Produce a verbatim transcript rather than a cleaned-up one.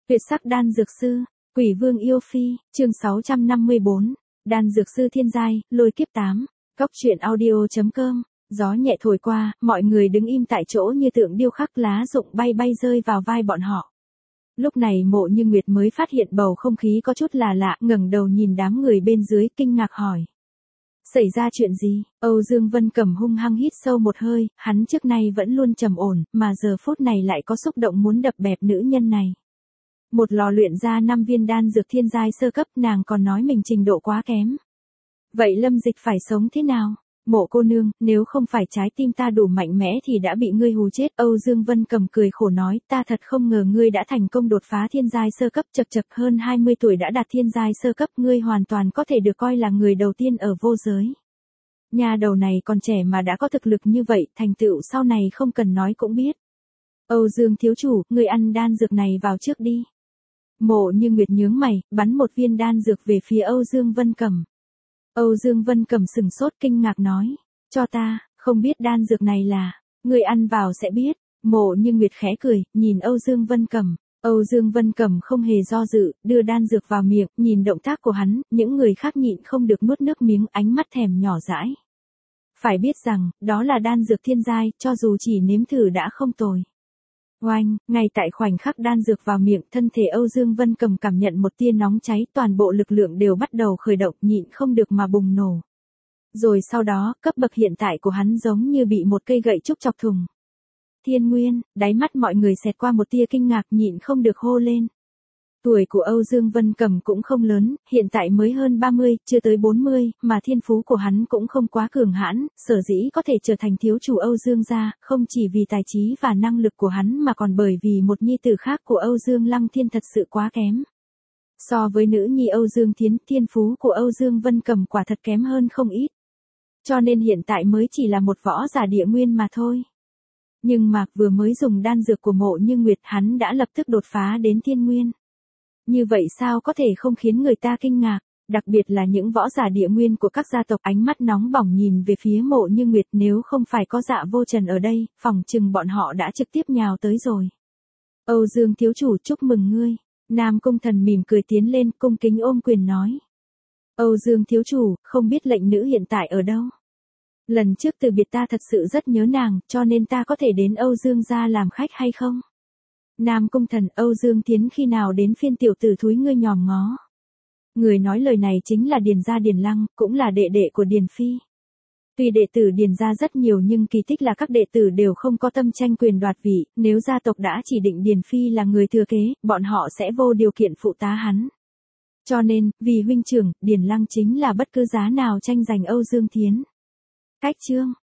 Tuyệt sắc đan dược sư, Quỷ Vương yêu phi, chương sáu trăm năm mươi bốn, đan dược sư thiên giai, lôi kiếp tám, cóc truyện audio.com, gió nhẹ thổi qua, mọi người đứng im tại chỗ như tượng điêu khắc, lá rụng bay bay rơi vào vai bọn họ. Lúc này Mộ Như Nguyệt mới phát hiện bầu không khí có chút là lạ, ngẩng đầu nhìn đám người bên dưới, kinh ngạc hỏi. Xảy ra chuyện gì? Âu Dương Vân Cẩm hung hăng hít sâu một hơi, hắn trước nay vẫn luôn trầm ổn, mà giờ phút này lại có xúc động muốn đập bẹp nữ nhân này. Một lò luyện ra năm viên đan dược thiên giai sơ cấp, nàng còn nói mình trình độ quá kém. Vậy Lâm Dịch phải sống thế nào? Mộ cô nương, nếu không phải trái tim ta đủ mạnh mẽ thì đã bị ngươi hù chết. Âu Dương Vân Cẩm cười khổ nói, ta thật không ngờ ngươi đã thành công đột phá thiên giai sơ cấp, chật chật hơn hai mươi tuổi đã đạt thiên giai sơ cấp, ngươi hoàn toàn có thể được coi là người đầu tiên ở vô giới. Nhà đầu này còn trẻ mà đã có thực lực như vậy, thành tựu sau này không cần nói cũng biết. Âu Dương thiếu chủ, ngươi ăn đan dược này vào trước đi. Mộ Như Nguyệt nhướng mày, bắn một viên đan dược về phía Âu Dương Vân Cẩm. Âu Dương Vân Cẩm sừng sốt kinh ngạc nói, cho ta, không biết đan dược này là, người ăn vào sẽ biết. Mộ Như Nguyệt khẽ cười, nhìn Âu Dương Vân Cẩm. Âu Dương Vân Cẩm không hề do dự, đưa đan dược vào miệng, nhìn động tác của hắn, những người khác nhịn không được nuốt nước miếng, ánh mắt thèm nhỏ dãi. Phải biết rằng, đó là đan dược thiên giai, cho dù chỉ nếm thử đã không tồi. Oanh, ngay tại khoảnh khắc đan dược vào miệng, thân thể Âu Dương Vân Cẩm cảm nhận một tia nóng cháy, toàn bộ lực lượng đều bắt đầu khởi động, nhịn không được mà bùng nổ. Rồi sau đó, cấp bậc hiện tại của hắn giống như bị một cây gậy trúc chọc thùng. Thiên Nguyên, đáy mắt mọi người xẹt qua một tia kinh ngạc, nhịn không được hô lên. Tuổi của Âu Dương Vân Cẩm cũng không lớn, hiện tại mới hơn ba mươi, chưa tới bốn mươi, mà thiên phú của hắn cũng không quá cường hãn, sở dĩ có thể trở thành thiếu chủ Âu Dương gia, không chỉ vì tài trí và năng lực của hắn mà còn bởi vì một nhi tử khác của Âu Dương Lăng Thiên thật sự quá kém. So với nữ nhi Âu Dương Thiến, thiên phú của Âu Dương Vân Cẩm quả thật kém hơn không ít. Cho nên hiện tại mới chỉ là một võ giả địa nguyên mà thôi. Nhưng mà vừa mới dùng đan dược của Mộ Như Nguyệt, hắn đã lập tức đột phá đến thiên nguyên. Như vậy sao có thể không khiến người ta kinh ngạc, đặc biệt là những võ giả địa nguyên của các gia tộc, ánh mắt nóng bỏng nhìn về phía Mộ Như Nguyệt, nếu không phải có Dạ Vô Trần ở đây, phòng chừng bọn họ đã trực tiếp nhào tới rồi. Âu Dương thiếu chủ, chúc mừng ngươi. Nam Cung Thần mỉm cười tiến lên, cung kính ôm quyền nói. Âu Dương thiếu chủ, không biết lệnh nữ hiện tại ở đâu? Lần trước từ biệt ta thật sự rất nhớ nàng, cho nên ta có thể đến Âu Dương gia làm khách hay không? Nam Cung Thần, Âu Dương Tiến khi nào đến phiên tiểu tử thúi ngươi nhòm ngó. Người nói lời này chính là Điền gia Điền Lăng, cũng là đệ đệ của Điền Phi. Tuy đệ tử Điền gia rất nhiều nhưng kỳ tích là các đệ tử đều không có tâm tranh quyền đoạt vị, nếu gia tộc đã chỉ định Điền Phi là người thừa kế, bọn họ sẽ vô điều kiện phụ tá hắn. Cho nên, vì huynh trưởng, Điền Lăng chính là bất cứ giá nào tranh giành Âu Dương Tiến. Cách chương,